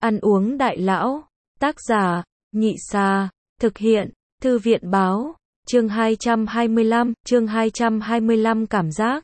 Ăn uống đại lão. Tác giả, Nhị Xà. Thực hiện, Thư viện báo. Chương 225 cảm giác.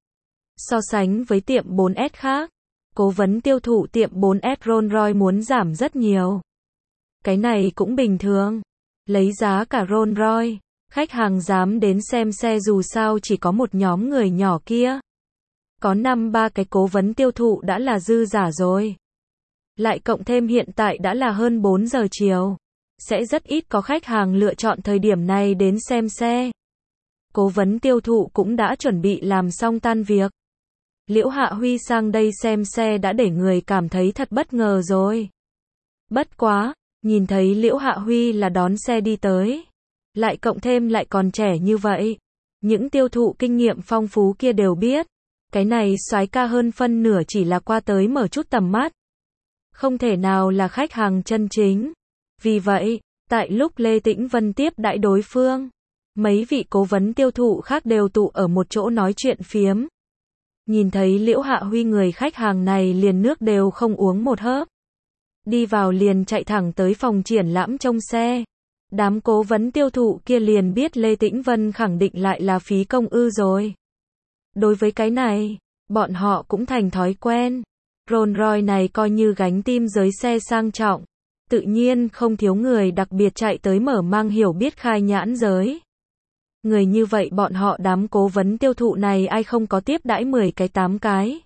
So sánh với tiệm 4S khác, cố vấn tiêu thụ tiệm 4S Rolls-Royce muốn giảm rất nhiều. Cái này cũng bình thường. Lấy giá cả Rolls-Royce, khách hàng dám đến xem xe dù sao chỉ có một nhóm người nhỏ kia. Có 5-3 cái cố vấn tiêu thụ đã là dư giả rồi. Lại cộng thêm hiện tại đã là hơn 4 giờ chiều. Sẽ rất ít có khách hàng lựa chọn thời điểm này đến xem xe. Cố vấn tiêu thụ cũng đã chuẩn bị làm xong tan việc. Liễu Hạ Huy sang đây xem xe đã để người cảm thấy thật bất ngờ rồi. Bất quá, nhìn thấy Liễu Hạ Huy là đón xe đi tới. Lại cộng thêm lại còn trẻ như vậy. Những tiêu thụ kinh nghiệm phong phú kia đều biết. Cái này soái ca hơn phân nửa chỉ là qua tới mở chút tầm mắt. Không thể nào là khách hàng chân chính. Vì vậy, tại lúc Lê Tĩnh Vân tiếp đãi đối phương, mấy vị cố vấn tiêu thụ khác đều tụ ở một chỗ nói chuyện phiếm. Nhìn thấy Liễu Hạ Huy người khách hàng này liền nước đều không uống một hớp. Đi vào liền chạy thẳng tới phòng triển lãm trông xe. Đám cố vấn tiêu thụ kia liền biết Lê Tĩnh Vân khẳng định lại là phí công ư rồi. Đối với cái này, bọn họ cũng thành thói quen. Rolls-Royce này coi như gánh tim giới xe sang trọng. Tự nhiên không thiếu người đặc biệt chạy tới mở mang hiểu biết khai nhãn giới. Người như vậy bọn họ đám cố vấn tiêu thụ này ai không có tiếp đãi 10 cái 8 cái.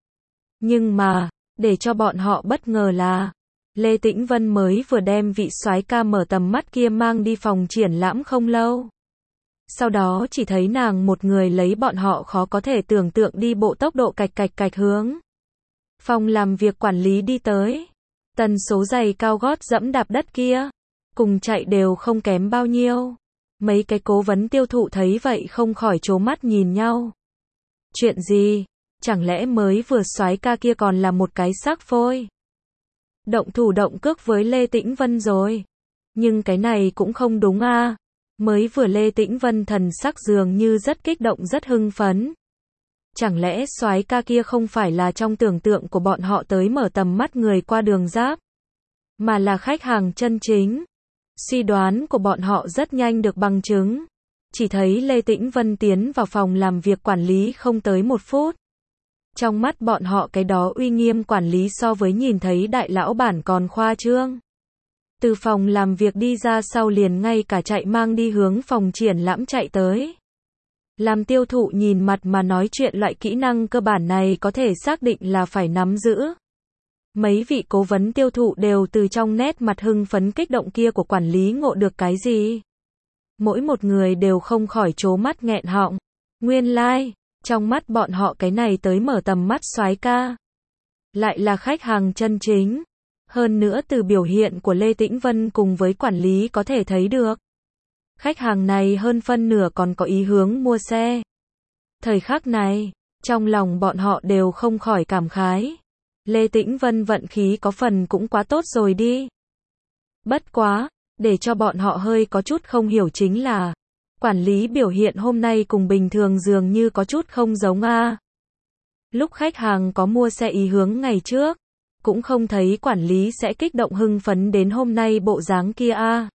Nhưng mà, để cho bọn họ bất ngờ là, Lê Tĩnh Vân mới vừa đem vị soái ca mở tầm mắt kia mang đi phòng triển lãm không lâu. Sau đó chỉ thấy nàng một người lấy bọn họ khó có thể tưởng tượng đi bộ tốc độ cạch hướng phòng làm việc quản lý đi tới. Tần số giày cao gót dẫm đạp đất kia, cùng chạy đều không kém bao nhiêu. Mấy cái cố vấn tiêu thụ thấy vậy không khỏi trố mắt nhìn nhau. Chuyện gì? Chẳng lẽ mới vừa soái ca kia còn là một cái xác phôi? Động thủ động cước với Lê Tĩnh Vân rồi. Nhưng cái này cũng không đúng a. Mới vừa Lê Tĩnh Vân thần sắc dường như rất kích động rất hưng phấn. Chẳng lẽ soái ca kia không phải là trong tưởng tượng của bọn họ tới mở tầm mắt người qua đường giáp, mà là khách hàng chân chính. Suy đoán của bọn họ rất nhanh được bằng chứng. Chỉ thấy Lê Tĩnh Vân tiến vào phòng làm việc quản lý không tới 1 phút. Trong mắt bọn họ cái đó uy nghiêm quản lý so với nhìn thấy đại lão bản còn khoa trương. Từ phòng làm việc đi ra sau liền ngay cả chạy mang đi hướng phòng triển lãm chạy tới. Làm tiêu thụ nhìn mặt mà nói chuyện loại kỹ năng cơ bản này có thể xác định là phải nắm giữ. Mấy vị cố vấn tiêu thụ đều từ trong nét mặt hưng phấn kích động kia của quản lý ngộ được cái gì. Mỗi một người đều không khỏi trố mắt nghẹn họng. Nguyên lai, trong mắt bọn họ cái này tới mở tầm mắt soái ca. Lại là khách hàng chân chính. Hơn nữa từ biểu hiện của Lê Tĩnh Vân cùng với quản lý có thể thấy được. Khách hàng này hơn phân nửa còn có ý hướng mua xe. Thời khắc này, trong lòng bọn họ đều không khỏi cảm khái. Lê Tĩnh Vân vận khí có phần cũng quá tốt rồi đi. Bất quá, để cho bọn họ hơi có chút không hiểu chính là, quản lý biểu hiện hôm nay cùng bình thường dường như có chút không giống a. Lúc khách hàng có mua xe ý hướng ngày trước, cũng không thấy quản lý sẽ kích động hưng phấn đến hôm nay bộ dáng kia a.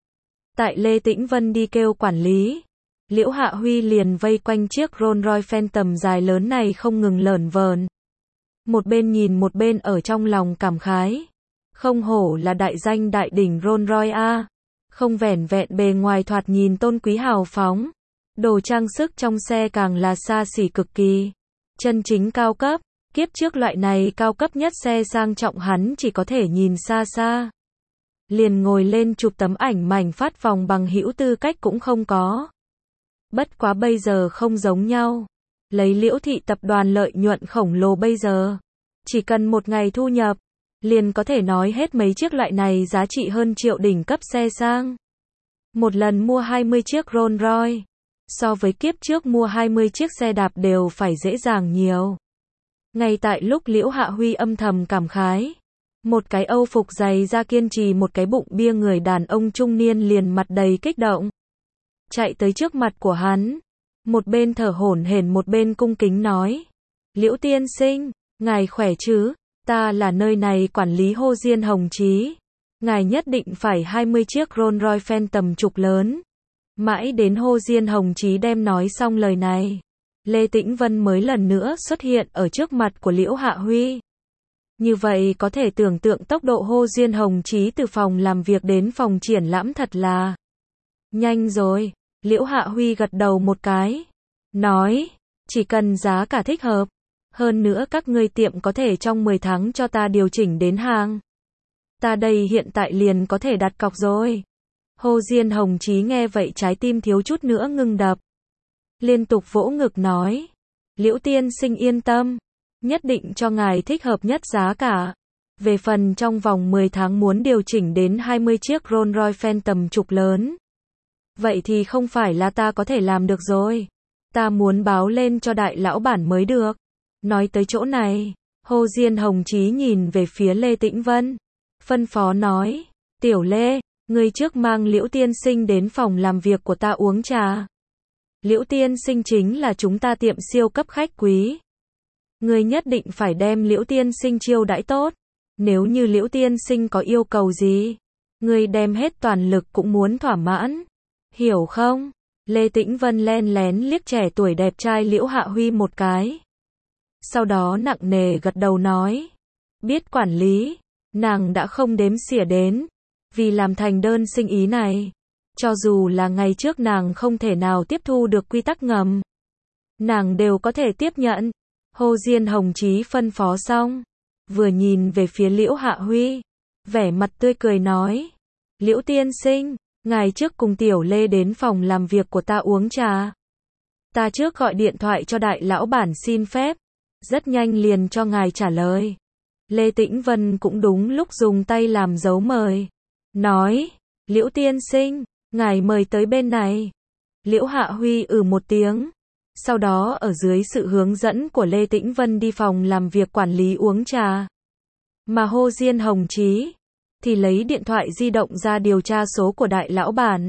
Tại Lê Tĩnh Vân đi kêu quản lý, Liễu Hạ Huy liền vây quanh chiếc Rolls-Royce Phantom dài lớn này không ngừng lởn vởn. Một bên nhìn một bên ở trong lòng cảm khái. Không hổ là đại danh đại đỉnh Rolls-Royce a. Không vẻn vẹn bề ngoài thoạt nhìn tôn quý hào phóng. Đồ trang sức trong xe càng là xa xỉ cực kỳ. Chân chính cao cấp. Kiếp trước loại này cao cấp nhất xe sang trọng hắn chỉ có thể nhìn xa xa. Liền ngồi lên chụp tấm ảnh mảnh phát vòng bằng hữu tư cách cũng không có. Bất quá bây giờ không giống nhau. Lấy Liễu thị tập đoàn lợi nhuận khổng lồ bây giờ. Chỉ cần một ngày thu nhập, liền có thể nói hết mấy chiếc loại này giá trị hơn triệu đỉnh cấp xe sang. Một lần mua 20 chiếc Rolls-Royce. So với kiếp trước mua 20 chiếc xe đạp đều phải dễ dàng nhiều. Ngay tại lúc Liễu Hạ Huy âm thầm cảm khái. Một cái Âu phục dày da kiên trì một cái bụng bia người đàn ông trung niên liền mặt đầy kích động. Chạy tới trước mặt của hắn. Một bên thở hổn hển một bên cung kính nói. Liễu tiên sinh, ngài khỏe chứ? Ta là nơi này quản lý Hồ Diên Hồng Chí. Ngài nhất định phải 20 chiếc Rolls-Royce Phantom trục lớn. Mãi đến Hồ Diên Hồng Chí đem nói xong lời này, Lê Tĩnh Vân mới lần nữa xuất hiện ở trước mặt của Liễu Hạ Huy. Như vậy có thể tưởng tượng tốc độ Hồ Diên Hồng Chí từ phòng làm việc đến phòng triển lãm thật là nhanh rồi. Liễu Hạ Huy gật đầu một cái, nói, chỉ cần giá cả thích hợp, hơn nữa các ngươi tiệm có thể trong 10 tháng cho ta điều chỉnh đến hàng. Ta đây hiện tại liền có thể đặt cọc rồi. Hồ Diên Hồng Chí nghe vậy trái tim thiếu chút nữa ngừng đập. Liên tục vỗ ngực nói, Liễu tiên sinh yên tâm, nhất định cho ngài thích hợp nhất giá cả. Về phần trong vòng 10 tháng muốn điều chỉnh đến 20 chiếc Rolls-Royce Phantom trục lớn, vậy thì không phải là ta có thể làm được rồi. Ta muốn báo lên cho đại lão bản mới được. Nói tới chỗ này, Hồ Diên Hồng Chí nhìn về phía Lê Tĩnh Vân, phân phó nói, Tiểu Lê, ngươi trước mang Liễu tiên sinh đến phòng làm việc của ta uống trà. Liễu tiên sinh chính là chúng ta tiệm siêu cấp khách quý. Ngươi nhất định phải đem Liễu tiên sinh chiêu đãi tốt. Nếu như Liễu tiên sinh có yêu cầu gì, ngươi đem hết toàn lực cũng muốn thỏa mãn. Hiểu không? Lê Tĩnh Vân len lén liếc trẻ tuổi đẹp trai Liễu Hạ Huy một cái. Sau đó nặng nề gật đầu nói, biết quản lý. Nàng đã không đếm xỉa đến, vì làm thành đơn sinh ý này, cho dù là ngày trước nàng không thể nào tiếp thu được quy tắc ngầm, nàng đều có thể tiếp nhận. Hồ Diên Hồng Chí phân phó xong, vừa nhìn về phía Liễu Hạ Huy, vẻ mặt tươi cười nói, Liễu tiên sinh, ngài trước cùng Tiểu Lê đến phòng làm việc của ta uống trà. Ta trước gọi điện thoại cho đại lão bản xin phép, rất nhanh liền cho ngài trả lời. Lê Tĩnh Vân cũng đúng lúc dùng tay làm dấu mời, nói, Liễu tiên sinh, ngài mời tới bên này. Liễu Hạ Huy một tiếng, sau đó ở dưới sự hướng dẫn của Lê Tĩnh Vân đi phòng làm việc quản lý uống trà. Mà Hồ Diên Hồng Chí thì lấy điện thoại di động ra điều tra số của đại lão bản.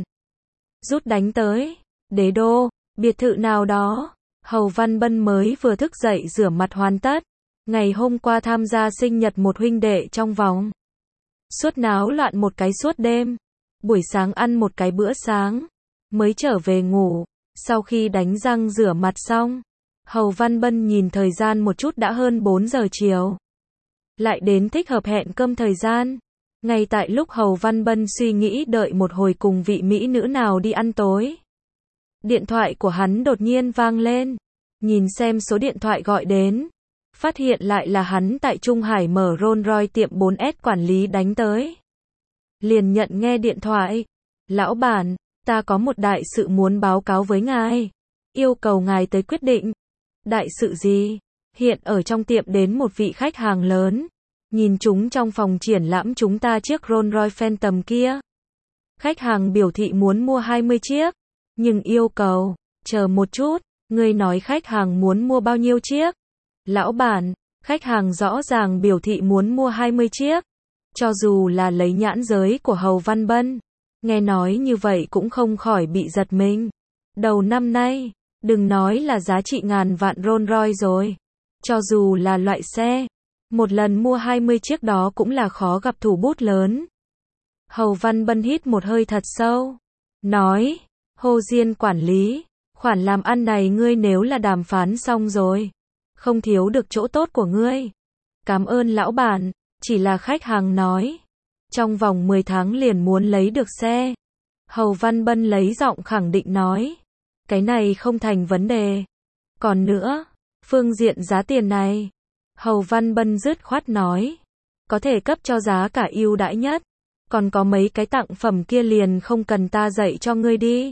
Rút đánh tới, Đế Đô, biệt thự nào đó. Hầu Văn Bân mới vừa thức dậy rửa mặt hoàn tất. Ngày hôm qua tham gia sinh nhật một huynh đệ trong vòng suốt náo loạn một cái suốt đêm. Buổi sáng ăn một cái bữa sáng, mới trở về ngủ. Sau khi đánh răng rửa mặt xong, Hầu Văn Bân nhìn thời gian một chút đã hơn 4 giờ chiều. Lại đến thích hợp hẹn cơm thời gian. Ngay tại lúc Hầu Văn Bân suy nghĩ đợi một hồi cùng vị mỹ nữ nào đi ăn tối, điện thoại của hắn đột nhiên vang lên. Nhìn xem số điện thoại gọi đến, phát hiện lại là hắn tại Trung Hải mở Rolls-Royce tiệm 4S quản lý đánh tới. Liền nhận nghe điện thoại. Lão bản, ta có một đại sự muốn báo cáo với ngài. Yêu cầu ngài tới quyết định. Đại sự gì? Hiện ở trong tiệm đến một vị khách hàng lớn. Nhìn chúng trong phòng triển lãm chúng ta chiếc Rolls-Royce Phantom kia. Khách hàng biểu thị muốn mua 20 chiếc. Nhưng yêu cầu, chờ một chút, ngươi nói khách hàng muốn mua bao nhiêu chiếc? Lão bản, khách hàng rõ ràng biểu thị muốn mua 20 chiếc. Cho dù là lấy nhãn giới của Hầu Văn Bân, nghe nói như vậy cũng không khỏi bị giật mình. Đầu năm nay, đừng nói là giá trị ngàn vạn Rolls-Royce rồi. Cho dù là loại xe, một lần mua 20 chiếc đó cũng là khó gặp thủ bút lớn. Hầu Văn Bân hít một hơi thật sâu, nói, Hồ Diên quản lý, khoản làm ăn này ngươi nếu là đàm phán xong rồi, không thiếu được chỗ tốt của ngươi. Cảm ơn lão bản, chỉ là khách hàng nói, trong vòng 10 tháng liền muốn lấy được xe. Hầu Văn Bân lấy giọng khẳng định nói, cái này không thành vấn đề. Còn nữa, phương diện giá tiền này, Hầu Văn Bân dứt khoát nói, có thể cấp cho giá cả ưu đãi nhất. Còn có mấy cái tặng phẩm kia liền không cần ta dạy cho ngươi đi.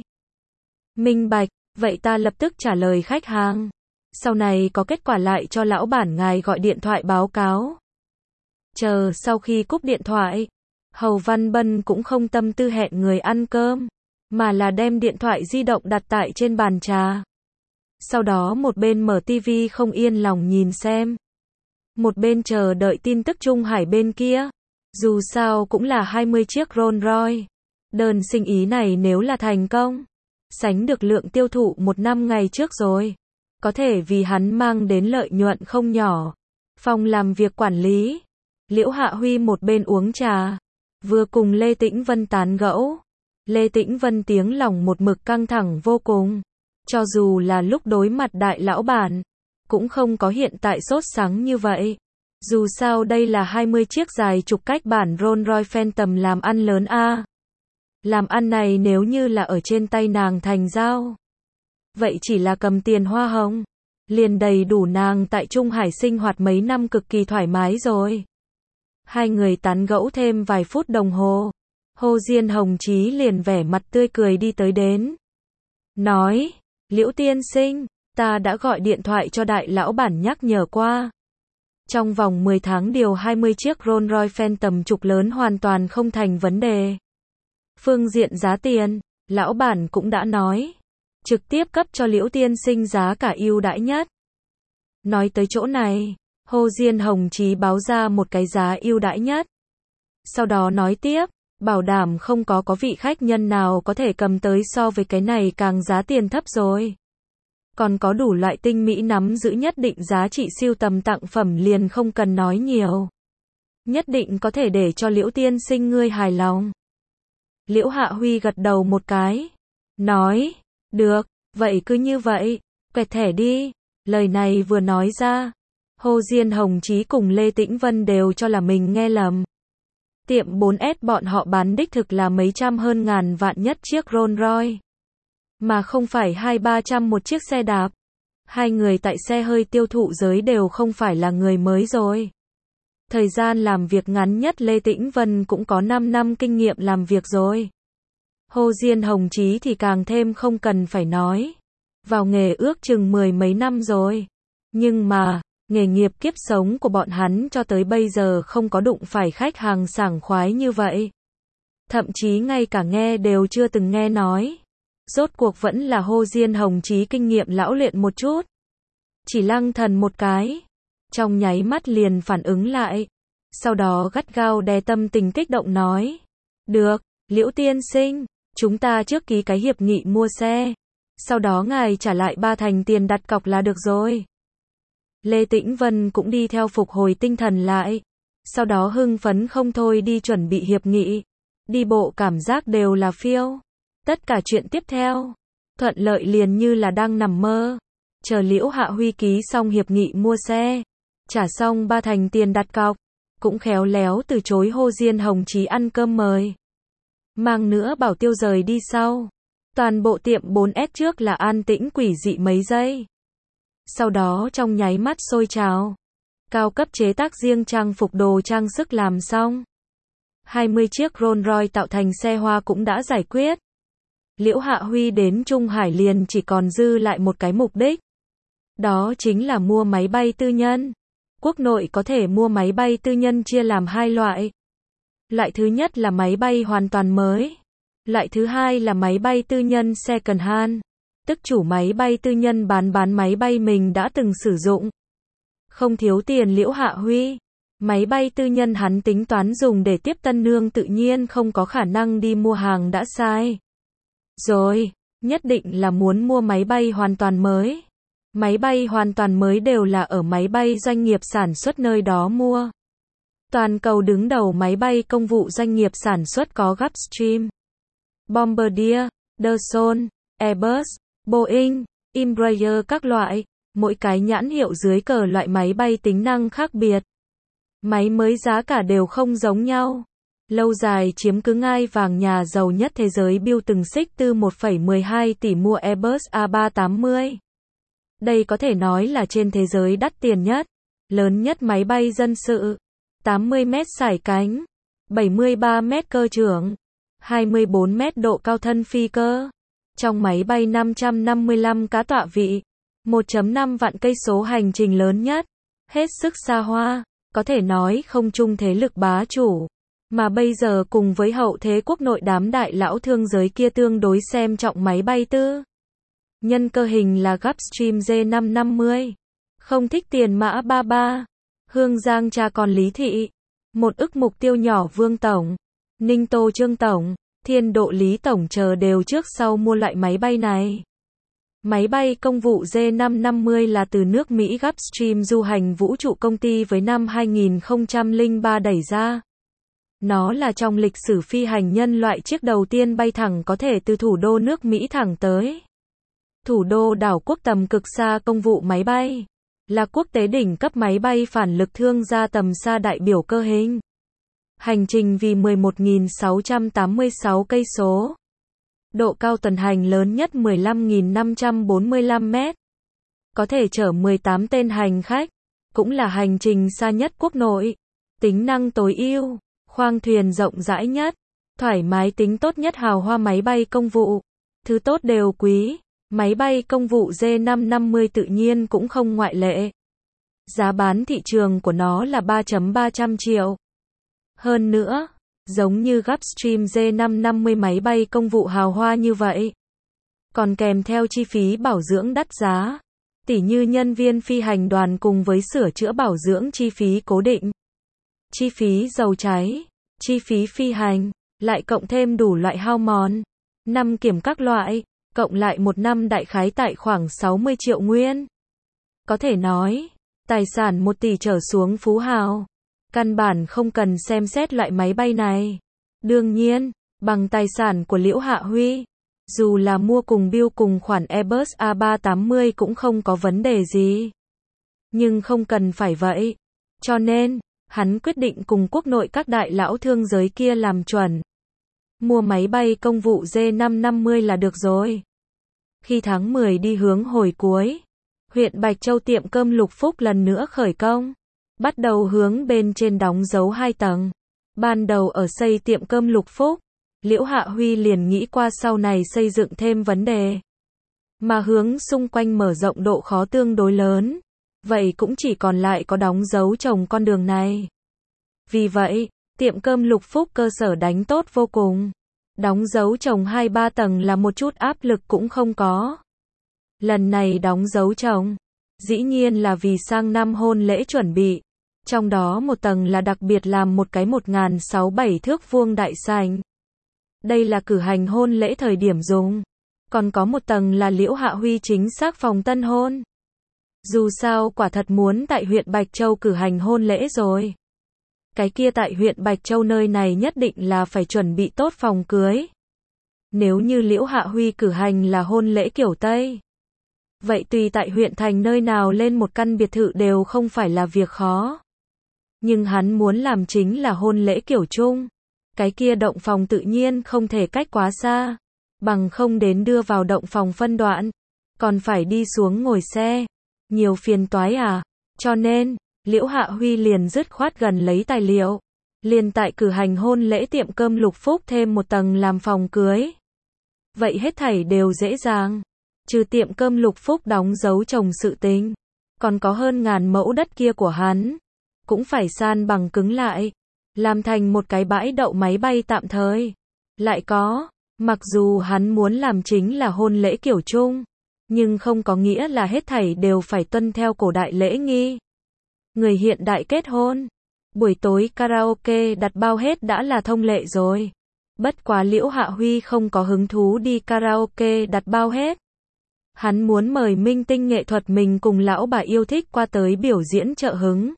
Minh bạch, vậy ta lập tức trả lời khách hàng. Sau này có kết quả lại cho lão bản ngài gọi điện thoại báo cáo. Chờ sau khi cúp điện thoại, Hầu Văn Bân cũng không tâm tư hẹn người ăn cơm, mà là đem điện thoại di động đặt tại trên bàn trà. Sau đó một bên mở tivi không yên lòng nhìn xem, một bên chờ đợi tin tức Trung Hải bên kia. Dù sao cũng là 20 chiếc Rolls-Royce. Đơn sinh ý này nếu là thành công, sánh được lượng tiêu thụ một năm ngày trước rồi. Có thể vì hắn mang đến lợi nhuận không nhỏ. Phòng làm việc quản lý. Liễu Hạ Huy một bên uống trà, vừa cùng Lê Tĩnh Vân tán gẫu. Lê Tĩnh Vân tiếng lòng một mực căng thẳng vô cùng. Cho dù là lúc đối mặt đại lão bản, cũng không có hiện tại sốt sắng như vậy. Dù sao đây là 20 chiếc dài trục cách bản Rolls-Royce Phantom làm ăn lớn a. Làm ăn này nếu như là ở trên tay nàng thành giao, vậy chỉ là cầm tiền hoa hồng, liền đầy đủ nàng tại Trung Hải sinh hoạt mấy năm cực kỳ thoải mái rồi. Hai người tán gẫu thêm vài phút đồng hồ, Hồ Diên Hồng Chí liền vẻ mặt tươi cười đi tới đến. Nói, Liễu tiên sinh, ta đã gọi điện thoại cho đại lão bản nhắc nhở qua. Trong vòng 10 tháng điều 20 chiếc Rolls-Royce Phantom trục lớn hoàn toàn không thành vấn đề. Phương diện giá tiền, lão bản cũng đã nói, trực tiếp cấp cho Liễu tiên sinh giá cả ưu đãi nhất. Nói tới chỗ này, Hồ Diên Hồng Chí báo ra một cái giá ưu đãi nhất. Sau đó nói tiếp, bảo đảm không có vị khách nhân nào có thể cầm tới so với cái này càng giá tiền thấp rồi. Còn có đủ loại tinh mỹ nắm giữ nhất định giá trị siêu tầm tặng phẩm liền không cần nói nhiều. Nhất định có thể để cho Liễu tiên sinh ngươi hài lòng. Liễu Hạ Huy gật đầu một cái. Nói, được, vậy cứ như vậy, quẹt thẻ đi. Lời này vừa nói ra, Hồ Diên Hồng Chí cùng Lê Tĩnh Vân đều cho là mình nghe lầm. Tiệm 4S bọn họ bán đích thực là mấy trăm hơn ngàn vạn nhất chiếc Rolls-Royce. Mà không phải 200-300 một chiếc xe đạp. Hai người tại xe hơi tiêu thụ giới đều không phải là người mới rồi. Thời gian làm việc ngắn nhất Lê Tĩnh Vân cũng có 5 năm kinh nghiệm làm việc rồi. Hồ Diên Hồng Chí thì càng thêm không cần phải nói. Vào nghề ước chừng 10 mấy năm rồi. Nhưng mà, nghề nghiệp kiếp sống của bọn hắn cho tới bây giờ không có đụng phải khách hàng sảng khoái như vậy. Thậm chí ngay cả nghe đều chưa từng nghe nói. Rốt cuộc vẫn là Hồ Diên Hồng Chí kinh nghiệm lão luyện một chút. Chỉ lăng thần một cái, trong nháy mắt liền phản ứng lại. Sau đó gắt gao đè tâm tình kích động nói. Được, Liễu tiên sinh, chúng ta trước ký cái hiệp nghị mua xe. Sau đó ngài trả lại 3 thành tiền đặt cọc là được rồi. Lê Tĩnh Vân cũng đi theo phục hồi tinh thần lại. Sau đó hưng phấn không thôi đi chuẩn bị hiệp nghị. Đi bộ cảm giác đều là phiêu. Tất cả chuyện tiếp theo, thuận lợi liền như là đang nằm mơ. Chờ Liễu Hạ Huy ký xong hiệp nghị mua xe, trả xong 3 thành tiền đặt cọc, cũng khéo léo từ chối Hồ Diên Hồng Chí ăn cơm mời. Mang nữa bảo tiêu rời đi sau. Toàn bộ tiệm 4S trước là an tĩnh quỷ dị mấy giây. Sau đó trong nháy mắt sôi trào. Cao cấp chế tác riêng trang phục đồ trang sức làm xong. 20 chiếc Rolls-Royce tạo thành xe hoa cũng đã giải quyết. Liễu Hạ Huy đến Trung Hải liền chỉ còn dư lại một cái mục đích. Đó chính là mua máy bay tư nhân. Quốc nội có thể mua máy bay tư nhân chia làm 2 loại. Loại thứ nhất là máy bay hoàn toàn mới. Loại thứ hai là máy bay tư nhân second hand. Tức chủ máy bay tư nhân bán máy bay mình đã từng sử dụng. Không thiếu tiền Liễu Hạ Huy. Máy bay tư nhân hắn tính toán dùng để tiếp tân nương tự nhiên không có khả năng đi mua hàng đã sai. Rồi, nhất định là muốn mua máy bay hoàn toàn mới. Máy bay hoàn toàn mới đều là ở máy bay doanh nghiệp sản xuất nơi đó mua. Toàn cầu đứng đầu máy bay công vụ doanh nghiệp sản xuất có Gulfstream, Bombardier, Dassault, Airbus, Boeing, Embraer các loại, mỗi cái nhãn hiệu dưới cờ loại máy bay tính năng khác biệt. Máy mới giá cả đều không giống nhau. Lâu dài chiếm cứ ngai vàng nhà giàu nhất thế giới Bill từng xích tư 1,12 tỷ mua Airbus A380. Đây có thể nói là trên thế giới đắt tiền nhất, lớn nhất máy bay dân sự. 80 mét sải cánh, 73 mét cơ trưởng, 24 mét độ cao thân phi cơ. Trong máy bay 555 cá tọa vị, 1,5 vạn cây số hành trình lớn nhất, hết sức xa hoa, có thể nói không chung thế lực bá chủ. Mà bây giờ cùng với hậu thế quốc nội đám đại lão thương giới kia tương đối xem trọng máy bay tư nhân cơ hình là Gulfstream G550. Không thích tiền mã 33. Hương Giang cha con Lý Thị. 1 ức mục tiêu nhỏ Vương Tổng, Ninh Tô Trương Tổng, Thiên Độ Lý Tổng chờ đều trước sau mua loại máy bay này. Máy bay công vụ J550 là từ nước Mỹ Gulfstream du hành vũ trụ công ty với năm 2003 đẩy ra. Nó là trong lịch sử phi hành nhân loại chiếc đầu tiên bay thẳng có thể từ thủ đô nước Mỹ thẳng tới thủ đô đảo quốc tầm cực xa. Công vụ máy bay là quốc tế đỉnh cấp máy bay phản lực thương gia tầm xa đại biểu cơ hình. Hành trình vì 11.686 cây số. Độ cao tuần hành lớn nhất 15.545 mét. Có thể chở 18 tên hành khách. Cũng là hành trình xa nhất quốc nội. Tính năng tối ưu. Khoang thuyền rộng rãi nhất. Thoải mái tính tốt nhất hào hoa máy bay công vụ. Thứ tốt đều quý. Máy bay công vụ J550 tự nhiên cũng không ngoại lệ. Giá bán thị trường của nó là 3,300 triệu. Hơn nữa, giống như Gulfstream J550 máy bay công vụ hào hoa như vậy, còn kèm theo chi phí bảo dưỡng đắt giá, tỉ như nhân viên phi hành đoàn cùng với sửa chữa bảo dưỡng chi phí cố định, chi phí dầu cháy, chi phí phi hành, lại cộng thêm đủ loại hao mòn, năm kiểm các loại, cộng lại một năm đại khái tại khoảng 60 triệu nguyên. Có thể nói, tài sản 1 tỷ trở xuống phú hào. Căn bản không cần xem xét loại máy bay này. Đương nhiên, bằng tài sản của Liễu Hạ Huy, dù là mua cùng build cùng khoản Airbus A380 cũng không có vấn đề gì. Nhưng không cần phải vậy. Cho nên, hắn quyết định cùng quốc nội các đại lão thương giới kia làm chuẩn. Mua máy bay công vụ J550 là được rồi. Khi tháng 10 đi hướng hồi cuối, huyện Bạch Châu tiệm cơm Lục Phúc lần nữa khởi công. Bắt đầu hướng bên trên đóng dấu 2 tầng. Ban đầu ở xây tiệm cơm Lục Phúc, Liễu Hạ Huy liền nghĩ qua sau này xây dựng thêm vấn đề. Mà hướng xung quanh mở rộng độ khó tương đối lớn. Vậy cũng chỉ còn lại có đóng dấu trồng con đường này. Vì vậy, tiệm cơm Lục Phúc cơ sở đánh tốt vô cùng. Đóng dấu trồng 2-3 tầng là một chút áp lực cũng không có. Lần này đóng dấu trồng, dĩ nhiên là vì sang năm hôn lễ chuẩn bị. Trong đó một tầng là đặc biệt làm một cái 1.067 thước vuông đại sảnh. Đây là cử hành hôn lễ thời điểm dùng. Còn có một tầng là Liễu Hạ Huy chính xác phòng tân hôn. Dù sao quả thật muốn tại huyện Bạch Châu cử hành hôn lễ rồi. Cái kia tại huyện Bạch Châu nơi này nhất định là phải chuẩn bị tốt phòng cưới. Nếu như Liễu Hạ Huy cử hành là hôn lễ kiểu Tây, vậy tùy tại huyện thành nơi nào lên một căn biệt thự đều không phải là việc khó. Nhưng hắn muốn làm chính là hôn lễ kiểu Trung. Cái kia động phòng tự nhiên không thể cách quá xa. Bằng không đến đưa vào động phòng phân đoạn. Còn phải đi xuống ngồi xe. Nhiều phiền toái à. Cho nên, Liễu Hạ Huy liền dứt khoát gần lấy tài liệu. Liền tại cử hành hôn lễ tiệm cơm Lục Phúc thêm một tầng làm phòng cưới. Vậy hết thảy đều dễ dàng. Trừ tiệm cơm Lục Phúc đóng dấu trồng sự tình. Còn có hơn 1000 mẫu đất kia của hắn. Cũng phải san bằng cứng lại. Làm thành một cái bãi đậu máy bay tạm thời. Lại có, mặc dù hắn muốn làm chính là hôn lễ kiểu Trung. Nhưng không có nghĩa là hết thảy đều phải tuân theo cổ đại lễ nghi. Người hiện đại kết hôn. Buổi tối karaoke đặt bao hết đã là thông lệ rồi. Bất quá Liễu Hạ Huy không có hứng thú đi karaoke đặt bao hết. Hắn muốn mời minh tinh nghệ thuật mình cùng lão bà yêu thích qua tới biểu diễn trợ hứng.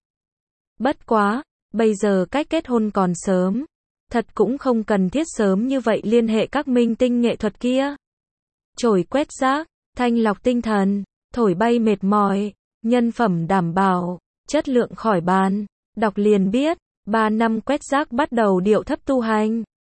Bất quá, bây giờ cách kết hôn còn sớm. Thật cũng không cần thiết sớm như vậy liên hệ các minh tinh nghệ thuật kia. Chổi quét rác, thanh lọc tinh thần, thổi bay mệt mỏi, nhân phẩm đảm bảo, chất lượng khỏi bàn. Đọc liền biết, 3 năm quét rác bắt đầu điệu thấp tu hành.